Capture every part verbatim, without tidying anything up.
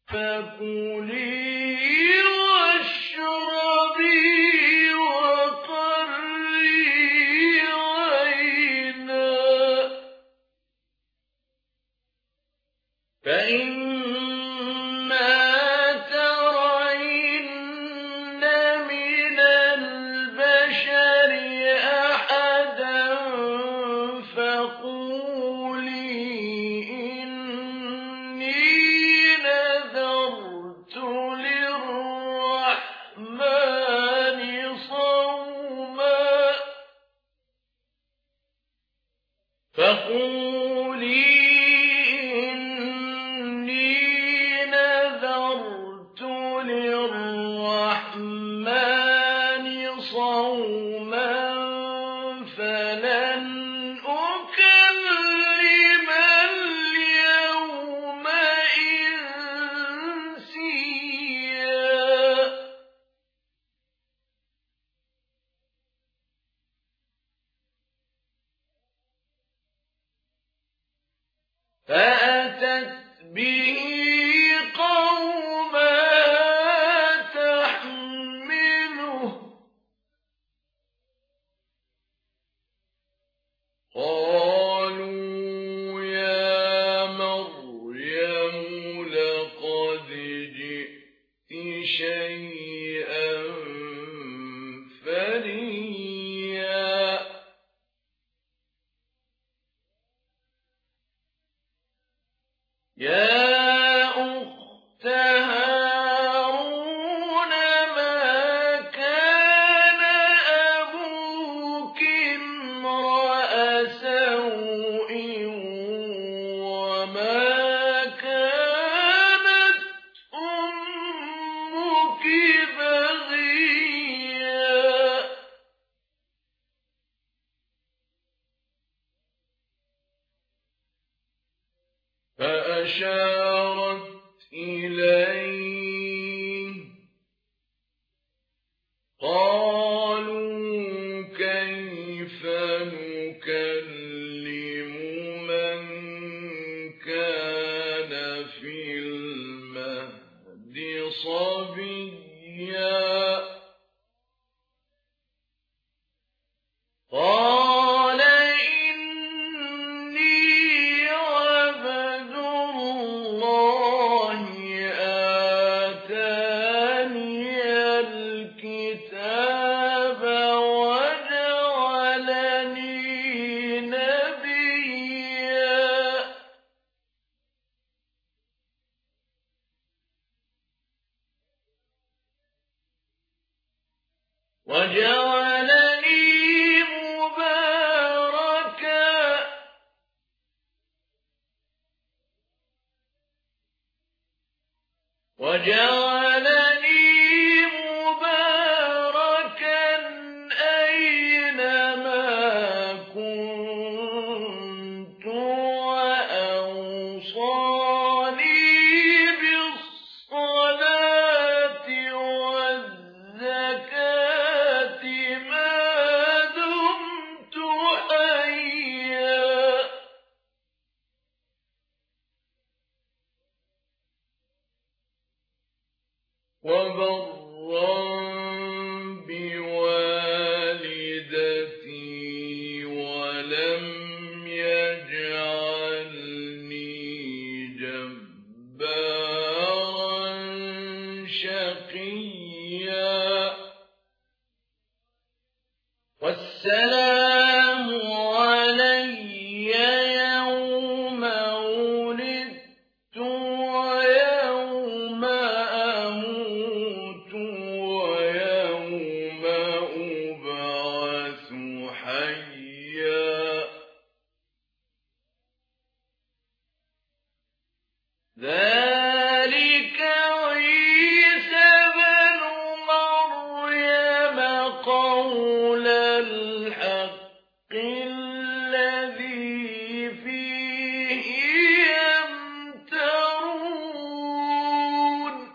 فكلي واشربي وقري عينا فإما ترين من البشر أحدا فقولي إني نذرت للرحمن صوما فقولي للرحمن صوما فلن أكلم اليوم إنسيا فأتت به قالوا يا مريم لقد جئت شيئا فريا يا أخت هارون ما كان أبوك امرأ سوء وما كانت أمك بغيا فأشارت إليه قالوا كيف نكلم من كان في المهد صبيا قال إني عبد الله آتاني الكتاب وجعلني نبيا وجعلني مباركا وجعلني مباركا أينما كنت وأوصاني بالصلاة والزكاة ما دمت حيا وبرا بوالدتي ولم يجعلني جبارا شقيا والسلام علي يوم ولدت ويوم أموت ويوم أبعث حيا ذلك عيسى بن مريم قول الحق الذي فيه يمترون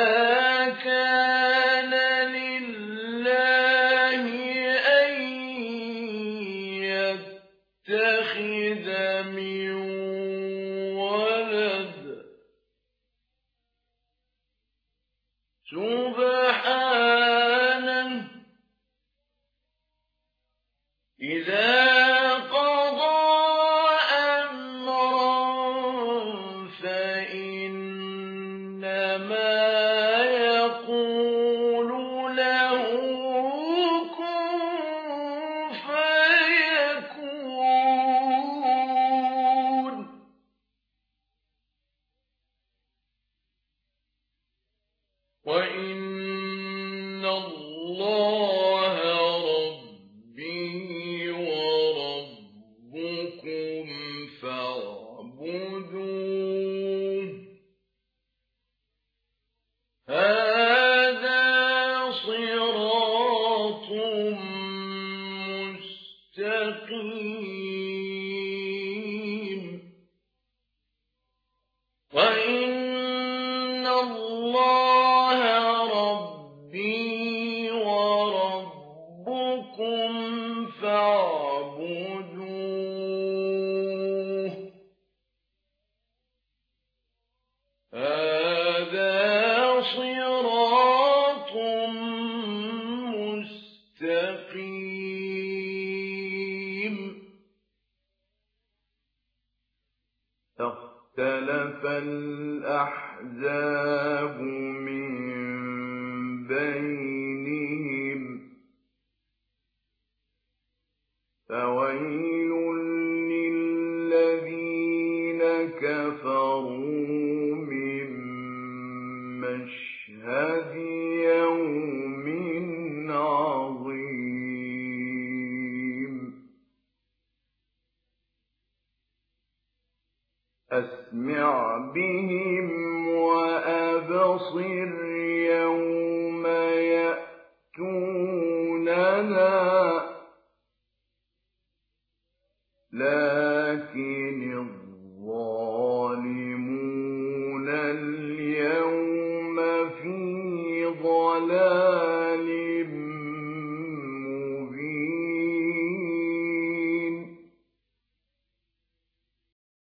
ما كان لله أن إذا قضى أمرا فإنما يقول له كن فيكون. وإن الله ربي وربكم فاعبدوه هذا صراط مستقيم. وإن الله ربي وربكم فاعبدوه هذا صراط مستقيم. اختلف الأحزاب من بينهم فويل للذين كفروا من مشهد يوم عظيم. أسمع بهم وأبصر يوم يأتوننا لكن الظالمون اليوم في ضلال